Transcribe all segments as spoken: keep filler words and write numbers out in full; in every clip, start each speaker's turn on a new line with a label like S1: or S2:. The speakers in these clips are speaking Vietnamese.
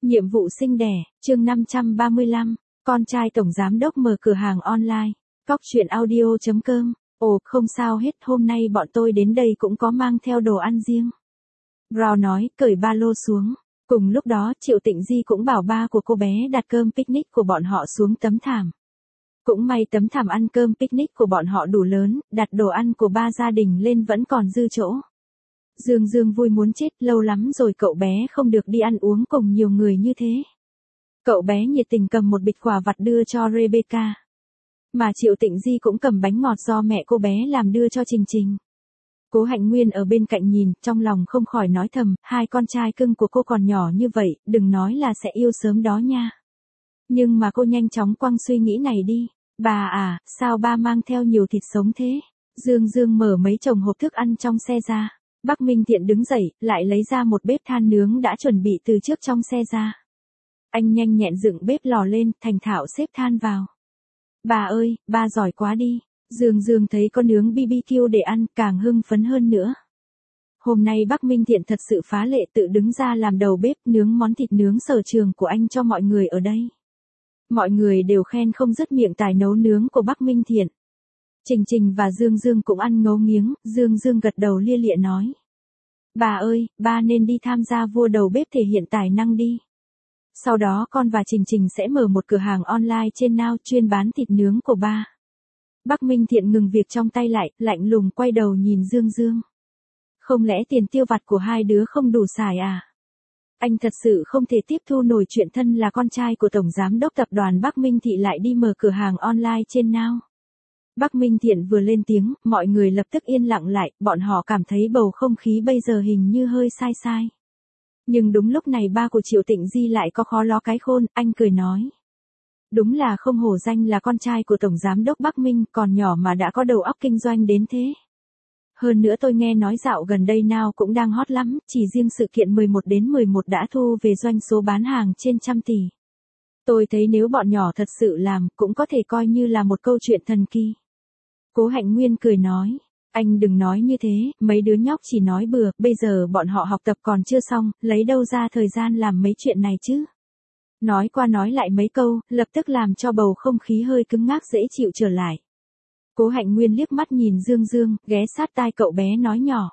S1: Nhiệm vụ sinh đẻ, chương năm trăm ba mươi lăm, con trai tổng giám đốc mở cửa hàng online. Cóc truyện audio chấm com. Ồ, không sao hết, hôm nay bọn tôi đến đây cũng có mang theo đồ ăn riêng. Brown nói, cởi ba lô xuống. Cùng lúc đó, Triệu Tịnh Di cũng bảo ba của cô bé đặt cơm picnic của bọn họ xuống tấm thảm. Cũng may tấm thảm ăn cơm picnic của bọn họ đủ lớn, đặt đồ ăn của ba gia đình lên vẫn còn dư chỗ. Dương Dương vui muốn chết, lâu lắm rồi cậu bé không được đi ăn uống cùng nhiều người như thế. Cậu bé nhiệt tình cầm một bịch quà vặt đưa cho Rebecca. Mà Triệu Tịnh Di cũng cầm bánh ngọt do mẹ cô bé làm đưa cho Trình Trình. Cố Hạnh Nguyên ở bên cạnh nhìn, trong lòng không khỏi nói thầm, hai con trai cưng của cô còn nhỏ như vậy, đừng nói là sẽ yêu sớm đó nha. Nhưng mà cô nhanh chóng quăng suy nghĩ này đi. Bà à, sao ba mang theo nhiều thịt sống thế? Dương Dương mở mấy chồng hộp thức ăn trong xe ra. Bắc Minh Thiện đứng dậy, lại lấy ra một bếp than nướng đã chuẩn bị từ trước trong xe ra. Anh nhanh nhẹn dựng bếp lò lên, thành thạo xếp than vào. Bà ơi, ba giỏi quá đi. Dương Dương thấy có nướng bê bê kiu để ăn, càng hưng phấn hơn nữa. Hôm nay Bắc Minh Thiện thật sự phá lệ tự đứng ra làm đầu bếp nướng món thịt nướng sở trường của anh cho mọi người ở đây. Mọi người đều khen không dứt miệng tài nấu nướng của Bắc Minh Thiện. Trình Trình và Dương Dương cũng ăn ngấu nghiếng, Dương Dương gật đầu lia lịa nói. Bà ơi, ba nên đi tham gia vua đầu bếp thể hiện tài năng đi. Sau đó con và Trình Trình sẽ mở một cửa hàng online trên Now chuyên bán thịt nướng của ba. Bắc Minh Thiện ngừng việc trong tay lại, lạnh lùng quay đầu nhìn Dương Dương. Không lẽ tiền tiêu vặt của hai đứa không đủ xài à? Anh thật sự không thể tiếp thu nổi chuyện thân là con trai của Tổng Giám đốc Tập đoàn Bắc Minh Thị lại đi mở cửa hàng online trên Now. Bắc Minh Thiện vừa lên tiếng, mọi người lập tức yên lặng lại, bọn họ cảm thấy bầu không khí bây giờ hình như hơi sai sai. Nhưng đúng lúc này ba của Triệu Tịnh Di lại có khó ló cái khôn, anh cười nói. Đúng là không hổ danh là con trai của Tổng Giám đốc Bắc Minh, còn nhỏ mà đã có đầu óc kinh doanh đến thế. Hơn nữa tôi nghe nói dạo gần đây Now cũng đang hot lắm, chỉ riêng sự kiện mười một đến mười một đã thu về doanh số bán hàng trên trăm tỷ. Tôi thấy nếu bọn nhỏ thật sự làm, cũng có thể coi như là một câu chuyện thần kỳ. Cố Hạnh Nguyên cười nói, anh đừng nói như thế, mấy đứa nhóc chỉ nói bừa, bây giờ bọn họ học tập còn chưa xong, lấy đâu ra thời gian làm mấy chuyện này chứ. Nói qua nói lại mấy câu, lập tức làm cho bầu không khí hơi cứng ngắc dễ chịu trở lại. Cố Hạnh Nguyên liếc mắt nhìn Dương Dương, ghé sát tai cậu bé nói nhỏ.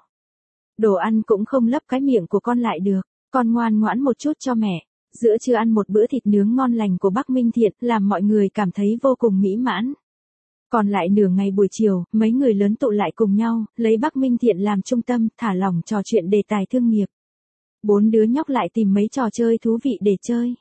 S1: Đồ ăn cũng không lấp cái miệng của con lại được, con ngoan ngoãn một chút cho mẹ. Giữa trưa ăn một bữa thịt nướng ngon lành của Bắc Minh Thiện, làm mọi người cảm thấy vô cùng mỹ mãn. Còn lại nửa ngày buổi chiều, mấy người lớn tụ lại cùng nhau, lấy Bắc Minh Thiện làm trung tâm, thả lỏng trò chuyện đề tài thương nghiệp. Bốn đứa nhóc lại tìm mấy trò chơi thú vị để chơi.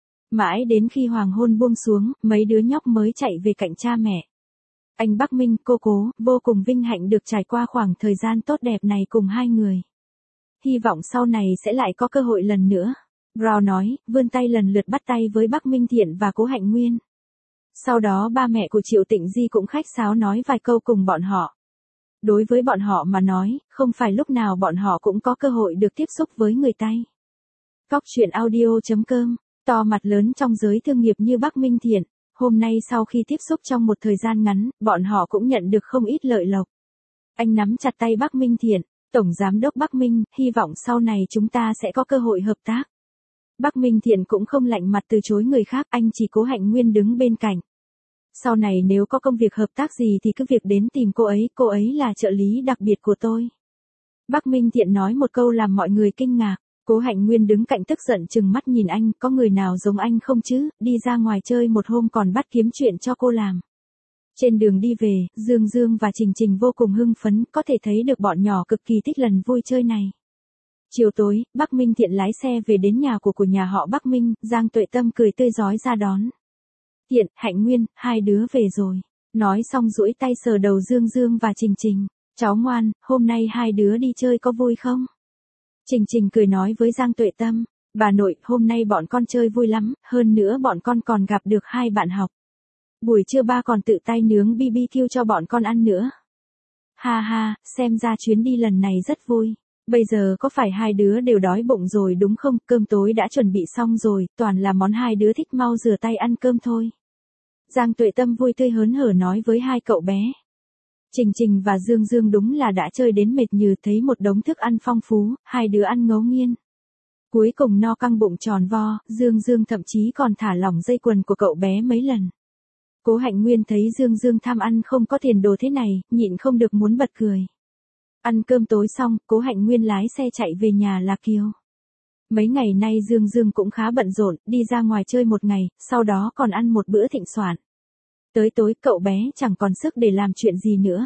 S1: Mãi đến khi hoàng hôn buông xuống, mấy đứa nhóc mới chạy về cạnh cha mẹ. Anh Bắc Minh, cô Cố, vô cùng vinh hạnh được trải qua khoảng thời gian tốt đẹp này cùng hai người. Hy vọng sau này sẽ lại có cơ hội lần nữa. Brown nói, vươn tay lần lượt bắt tay với Bắc Minh Thiện và Cố Hạnh Nguyên. Sau đó ba mẹ của Triệu Tịnh Di cũng khách sáo nói vài câu cùng bọn họ. Đối với bọn họ mà nói, không phải lúc nào bọn họ cũng có cơ hội được tiếp xúc với người Tây. Cóc truyện audio chấm com, to mặt lớn trong giới thương nghiệp như Bắc Minh Thiện, hôm nay sau khi tiếp xúc trong một thời gian ngắn, bọn họ cũng nhận được không ít lợi lộc. Anh nắm chặt tay Bắc Minh Thiện, Tổng Giám đốc Bắc Minh, hy vọng sau này chúng ta sẽ có cơ hội hợp tác. Bắc Minh Thiện cũng không lạnh mặt từ chối người khác, anh chỉ Cố Hạnh Nguyên đứng bên cạnh. Sau này nếu có công việc hợp tác gì thì cứ việc đến tìm cô ấy, cô ấy là trợ lý đặc biệt của tôi. Bắc Minh Thiện nói một câu làm mọi người kinh ngạc, Cố Hạnh Nguyên đứng cạnh tức giận chừng mắt nhìn anh, có người nào giống anh không chứ, đi ra ngoài chơi một hôm còn bắt kiếm chuyện cho cô làm. Trên đường đi về, Dương Dương và Trình Trình vô cùng hưng phấn, có thể thấy được bọn nhỏ cực kỳ thích lần vui chơi này. Chiều tối, Bắc Minh Thiện lái xe về đến nhà của của nhà họ Bắc Minh, Giang Tuệ Tâm cười tươi rói ra đón. Thiện, Hạnh Nguyên, hai đứa về rồi. Nói xong duỗi tay sờ đầu Dương Dương và Trình Trình. Cháu ngoan, hôm nay hai đứa đi chơi có vui không? Trình Trình cười nói với Giang Tuệ Tâm. Bà nội, hôm nay bọn con chơi vui lắm, hơn nữa bọn con còn gặp được hai bạn học. Buổi trưa ba còn tự tay nướng bê bê kiu cho bọn con ăn nữa. Ha ha, xem ra chuyến đi lần này rất vui. Bây giờ có phải hai đứa đều đói bụng rồi đúng không? Cơm tối đã chuẩn bị xong rồi, toàn là món hai đứa thích, mau rửa tay ăn cơm thôi. Giang Tuệ Tâm vui tươi hớn hở nói với hai cậu bé. Trình Trình và Dương Dương đúng là đã chơi đến mệt nhừ, thấy một đống thức ăn phong phú, hai đứa ăn ngấu nghiến. Cuối cùng no căng bụng tròn vo, Dương Dương thậm chí còn thả lỏng dây quần của cậu bé mấy lần. Cố Hạnh Nguyên thấy Dương Dương tham ăn không có tiền đồ thế này, nhịn không được muốn bật cười. Ăn cơm tối xong, Cố Hạnh Nguyên lái xe chạy về nhà Lạc Kiều. Mấy ngày nay Dương Dương cũng khá bận rộn, đi ra ngoài chơi một ngày, sau đó còn ăn một bữa thịnh soạn. Tới tối cậu bé chẳng còn sức để làm chuyện gì nữa.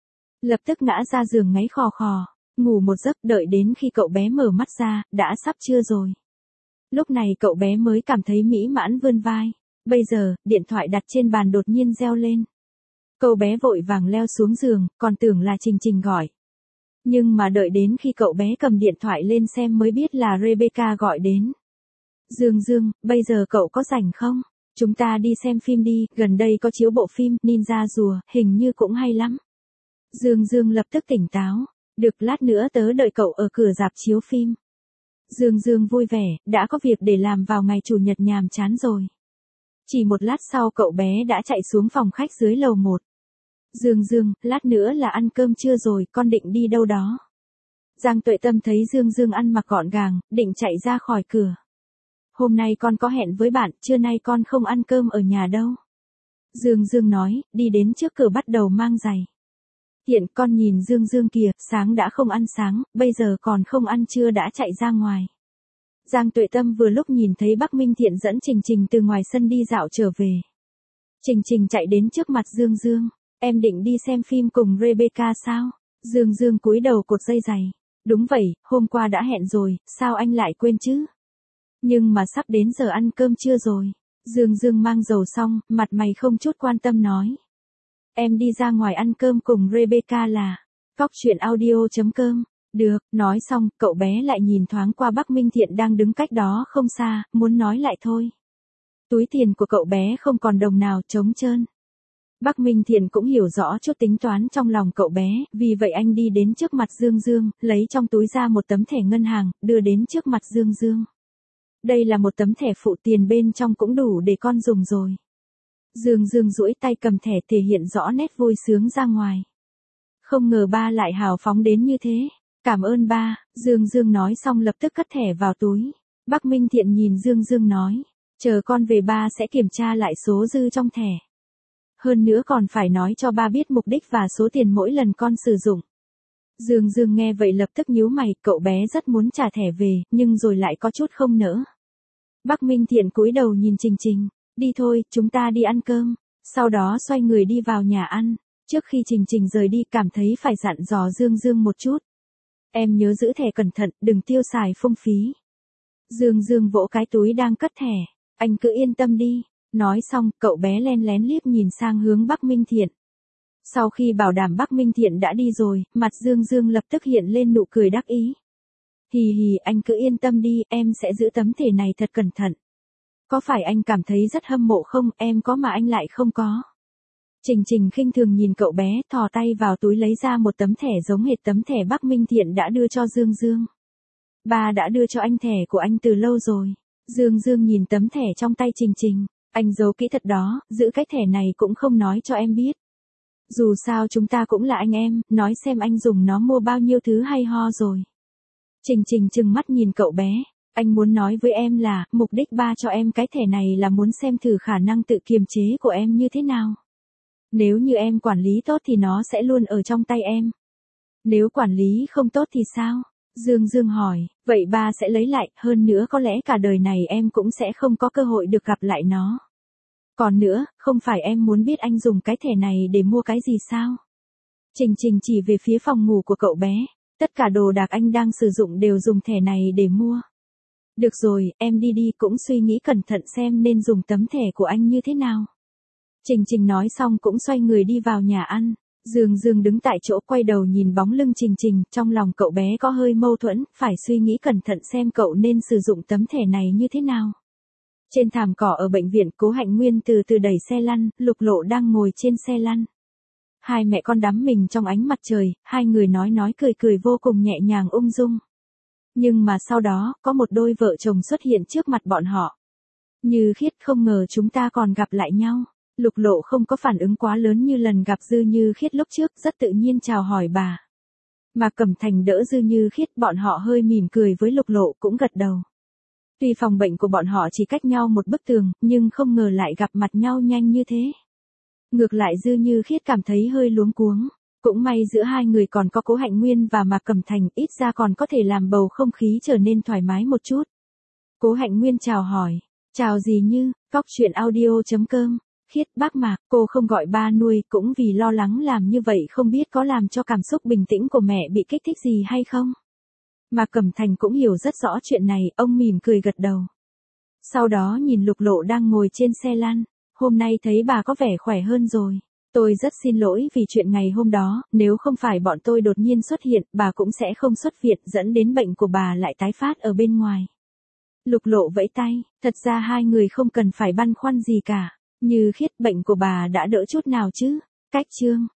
S1: Lập tức ngã ra giường ngáy khò khò, ngủ một giấc, đợi đến khi cậu bé mở mắt ra, đã sắp trưa rồi. Lúc này cậu bé mới cảm thấy mỹ mãn vươn vai. Bây giờ, điện thoại đặt trên bàn đột nhiên reo lên. Cậu bé vội vàng leo xuống giường, còn tưởng là Trình Trình gọi. Nhưng mà đợi đến khi cậu bé cầm điện thoại lên xem mới biết là Rebecca gọi đến. Dương Dương, bây giờ cậu có rảnh không? Chúng ta đi xem phim đi, gần đây có chiếu bộ phim Ninja Rùa, hình như cũng hay lắm. Dương Dương lập tức tỉnh táo. Được, lát nữa tớ đợi cậu ở cửa rạp chiếu phim. Dương Dương vui vẻ, đã có việc để làm vào ngày chủ nhật nhàm chán rồi. Chỉ một lát sau cậu bé đã chạy xuống phòng khách dưới lầu một. Dương Dương, lát nữa là ăn cơm trưa rồi, con định đi đâu đó? Giang Tuệ Tâm thấy Dương Dương ăn mặc gọn gàng, định chạy ra khỏi cửa. Hôm nay con có hẹn với bạn, trưa nay con không ăn cơm ở nhà đâu. Dương Dương nói, đi đến trước cửa bắt đầu mang giày. Hiện con nhìn Dương Dương kìa, sáng đã không ăn sáng, bây giờ còn không ăn trưa đã chạy ra ngoài. Giang Tuệ Tâm vừa lúc nhìn thấy Bắc Minh Thiện dẫn Trình Trình từ ngoài sân đi dạo trở về. Trình Trình chạy đến trước mặt Dương Dương. Em định đi xem phim cùng Rebecca sao? Dương Dương cúi đầu cột dây giày. Đúng vậy, hôm qua đã hẹn rồi, sao anh lại quên chứ? Nhưng mà sắp đến giờ ăn cơm trưa rồi. Dương Dương mang dầu xong, mặt mày không chút quan tâm nói. Em đi ra ngoài ăn cơm cùng Rebecca là. Cóc truyện audio chấm com. Được, nói xong, cậu bé lại nhìn thoáng qua Bắc Minh Thiện đang đứng cách đó không xa, muốn nói lại thôi. Túi tiền của cậu bé không còn đồng nào, trống trơn. Bắc Minh Thiện cũng hiểu rõ chút tính toán trong lòng cậu bé, vì vậy anh đi đến trước mặt Dương Dương, lấy trong túi ra một tấm thẻ ngân hàng, đưa đến trước mặt Dương Dương. Đây là một tấm thẻ phụ, tiền bên trong cũng đủ để con dùng rồi. Dương Dương duỗi tay cầm thẻ thể hiện rõ nét vui sướng ra ngoài. Không ngờ ba lại hào phóng đến như thế. Cảm ơn ba, Dương Dương nói xong lập tức cất thẻ vào túi. Bắc Minh Thiện nhìn Dương Dương nói, chờ con về ba sẽ kiểm tra lại số dư trong thẻ. Hơn nữa còn phải nói cho ba biết mục đích và số tiền mỗi lần con sử dụng. Dương Dương nghe vậy lập tức nhíu mày, cậu bé rất muốn trả thẻ về, nhưng rồi lại có chút không nỡ. Bắc Minh Thiện cúi đầu nhìn Trình Trình, đi thôi, chúng ta đi ăn cơm. Sau đó xoay người đi vào nhà ăn. Trước khi Trình Trình rời đi cảm thấy phải dặn dò Dương Dương một chút. Em nhớ giữ thẻ cẩn thận, đừng tiêu xài phung phí. Dương Dương vỗ cái túi đang cất thẻ. Anh cứ yên tâm đi. Nói xong, cậu bé len lén liếc nhìn sang hướng Bắc Minh Thiện. Sau khi bảo đảm Bắc Minh Thiện đã đi rồi, mặt Dương Dương lập tức hiện lên nụ cười đắc ý. Hì hì, anh cứ yên tâm đi, em sẽ giữ tấm thẻ này thật cẩn thận. Có phải anh cảm thấy rất hâm mộ không, em có mà anh lại không có. Trình Trình khinh thường nhìn cậu bé, thò tay vào túi lấy ra một tấm thẻ giống hệt tấm thẻ Bắc Minh Thiện đã đưa cho Dương Dương. Ba đã đưa cho anh thẻ của anh từ lâu rồi. Dương Dương nhìn tấm thẻ trong tay Trình Trình. Anh giấu kỹ thật đó, giữ cái thẻ này cũng không nói cho em biết. Dù sao chúng ta cũng là anh em, nói xem anh dùng nó mua bao nhiêu thứ hay ho rồi. Trình Trình trừng mắt nhìn cậu bé. Anh muốn nói với em là, mục đích ba cho em cái thẻ này là muốn xem thử khả năng tự kiềm chế của em như thế nào. Nếu như em quản lý tốt thì nó sẽ luôn ở trong tay em. Nếu quản lý không tốt thì sao? Dương Dương hỏi, vậy ba sẽ lấy lại, hơn nữa có lẽ cả đời này em cũng sẽ không có cơ hội được gặp lại nó. Còn nữa, không phải em muốn biết anh dùng cái thẻ này để mua cái gì sao? Trình Trình chỉ về phía phòng ngủ của cậu bé, tất cả đồ đạc anh đang sử dụng đều dùng thẻ này để mua. Được rồi, em đi đi, cũng suy nghĩ cẩn thận xem nên dùng tấm thẻ của anh như thế nào. Trình Trình nói xong cũng xoay người đi vào nhà ăn. Dương Dương đứng tại chỗ quay đầu nhìn bóng lưng Trình Trình, trong lòng cậu bé có hơi mâu thuẫn, phải suy nghĩ cẩn thận xem cậu nên sử dụng tấm thẻ này như thế nào. Trên thảm cỏ ở bệnh viện, Cố Hạnh Nguyên từ từ đẩy xe lăn, Lục Lộ đang ngồi trên xe lăn. Hai mẹ con đắm mình trong ánh mặt trời, hai người nói nói cười cười vô cùng nhẹ nhàng ung dung. Nhưng mà sau đó, có một đôi vợ chồng xuất hiện trước mặt bọn họ. Như Khiết, không ngờ chúng ta còn gặp lại nhau. Lục Lộ không có phản ứng quá lớn như lần gặp Dư Như Khiết lúc trước, rất tự nhiên chào hỏi bà. Mà Cẩm Thành đỡ Dư Như Khiết, bọn họ hơi mỉm cười với Lục Lộ cũng gật đầu. Tuy phòng bệnh của bọn họ chỉ cách nhau một bức tường, nhưng không ngờ lại gặp mặt nhau nhanh như thế. Ngược lại Dư Như Khiết cảm thấy hơi luống cuống. Cũng may giữa hai người còn có Cố Hạnh Nguyên và Mạc Cẩm Thành, ít ra còn có thể làm bầu không khí trở nên thoải mái một chút. Cố Hạnh Nguyên chào hỏi. Chào dì Như, cóc truyện audio.com. Khiết, bác Mạc, cô không gọi ba nuôi cũng vì lo lắng làm như vậy không biết có làm cho cảm xúc bình tĩnh của mẹ bị kích thích gì hay không. Mạc Cẩm Thành cũng hiểu rất rõ chuyện này, ông mỉm cười gật đầu. Sau đó nhìn Lục Lộ đang ngồi trên xe lăn, hôm nay thấy bà có vẻ khỏe hơn rồi. Tôi rất xin lỗi vì chuyện ngày hôm đó, nếu không phải bọn tôi đột nhiên xuất hiện, bà cũng sẽ không xuất viện, dẫn đến bệnh của bà lại tái phát ở bên ngoài. Lục Lộ vẫy tay, thật ra hai người không cần phải băn khoăn gì cả. Như Khiết, bệnh của bà đã đỡ chút nào chứ? Cách chương